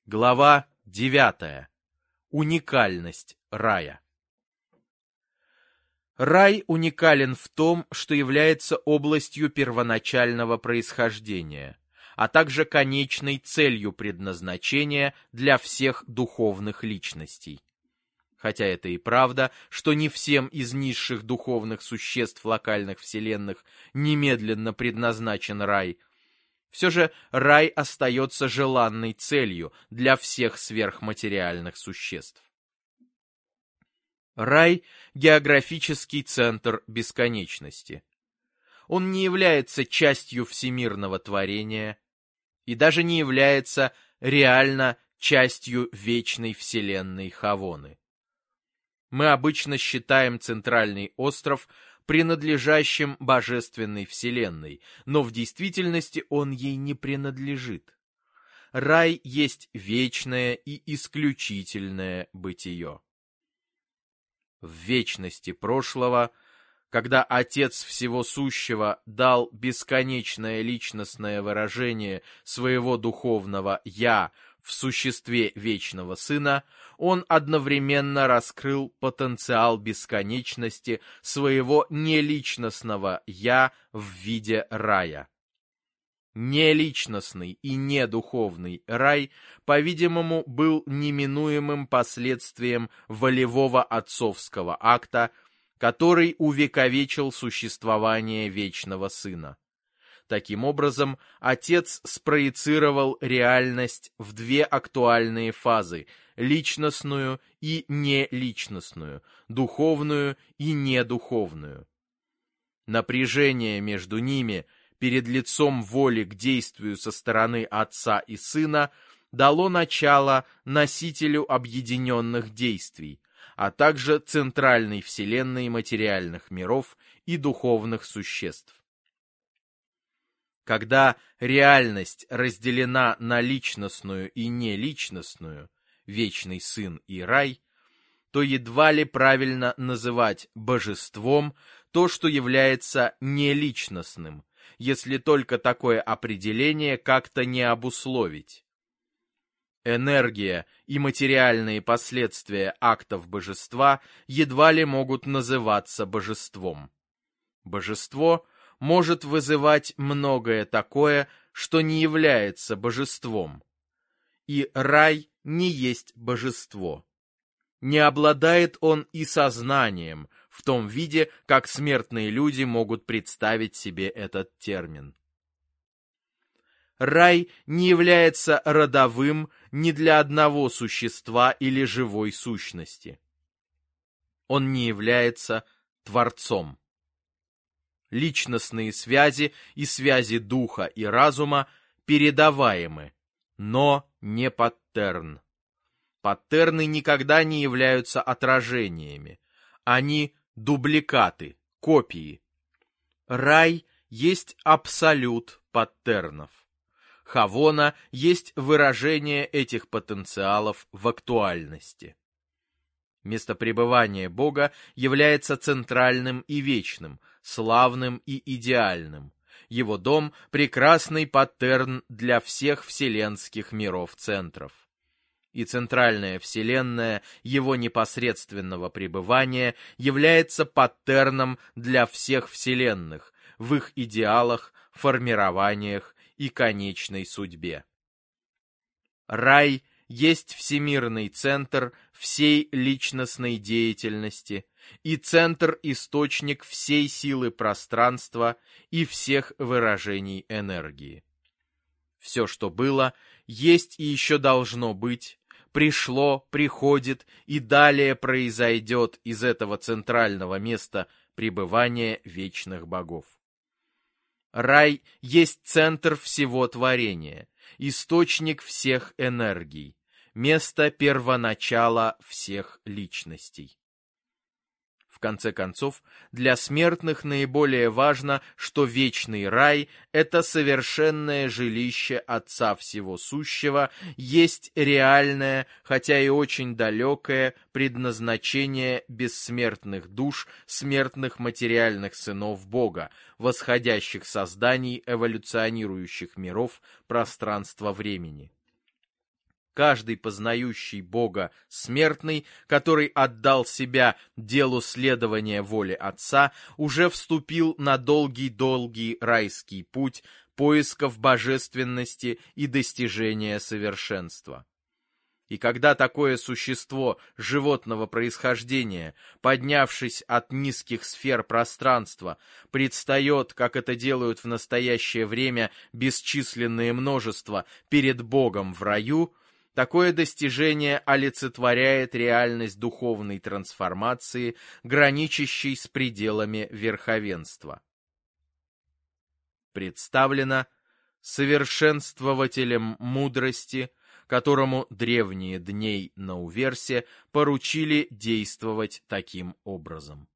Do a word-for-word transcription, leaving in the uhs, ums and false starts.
Глава девятая. Уникальность рая. Рай уникален в том, что является областью первоначального происхождения, а также конечной целью предназначения для всех духовных личностей. Хотя это и правда, что не всем из низших духовных существ локальных вселенных немедленно предназначен рай, все же рай остается желанной целью для всех сверхматериальных существ. Рай – географический центр бесконечности. Он не является частью всемирного творения и даже не является реально частью вечной вселенной Хавоны. Мы обычно считаем центральный остров принадлежащим божественной вселенной, но в действительности он ей не принадлежит. Рай есть вечное и исключительное бытие. В вечности прошлого, когда Отец Всего Сущего дал бесконечное личностное выражение своего духовного «Я» в существе Вечного Сына, Он одновременно раскрыл потенциал бесконечности своего неличностного «Я» в виде рая. Неличностный и недуховный рай, по-видимому, был неминуемым последствием волевого отцовского акта, который увековечил существование Вечного Сына. Таким образом, Отец спроецировал реальность в две актуальные фазы – личностную и неличностную, духовную и недуховную. Напряжение между ними перед лицом воли к действию со стороны Отца и Сына дало начало носителю объединенных действий, а также центральной вселенной материальных миров и духовных существ. Когда реальность разделена на личностную и неличностную, Вечный Сын и рай, то едва ли правильно называть божеством то, что является неличностным, если только такое определение как-то не обусловить. Энергия и материальные последствия актов божества едва ли могут называться божеством. Божество может вызывать многое такое, что не является божеством. И рай не есть божество. Не обладает он и сознанием, в том виде, как смертные люди могут представить себе этот термин. Рай не является родовым ни для одного существа или живой сущности. Он не является Творцом. Личностные связи и связи духа и разума передаваемы, но не паттерн. Паттерны никогда не являются отражениями. Они дубликаты, копии. Рай есть абсолют паттернов. Хавона есть выражение этих потенциалов в актуальности. Место пребывания Бога является центральным и вечным, славным и идеальным. Его дом – прекрасный паттерн для всех вселенских миров-центров. И центральная вселенная его непосредственного пребывания является паттерном для всех вселенных в их идеалах, формированиях и конечной судьбе. Рай есть всемирный центр всей личностной деятельности и центр-источник всей силы пространства и всех выражений энергии. Все, что было, есть и еще должно быть, пришло, приходит и далее произойдет из этого центрального места пребывания вечных богов. Рай есть центр всего творения, источник всех энергий, место первоначала всех личностей. В конце концов, для смертных наиболее важно, что вечный рай – это совершенное жилище Отца Всего Сущего, есть реальное, хотя и очень далекое, предназначение бессмертных душ, смертных материальных сынов Бога, восходящих созданий эволюционирующих миров пространства-времени. каждый познающий Бога смертный, который отдал себя делу следования воле Отца, уже вступил на долгий-долгий райский путь поисков божественности и достижения совершенства. И когда такое существо животного происхождения, поднявшись от низких сфер пространства, предстает, как это делают в настоящее время бесчисленное множество, перед Богом в раю, такое достижение олицетворяет реальность духовной трансформации, граничащей с пределами верховенства. Представлено совершенствователем мудрости, которому древние дней на Уверсе поручили действовать таким образом.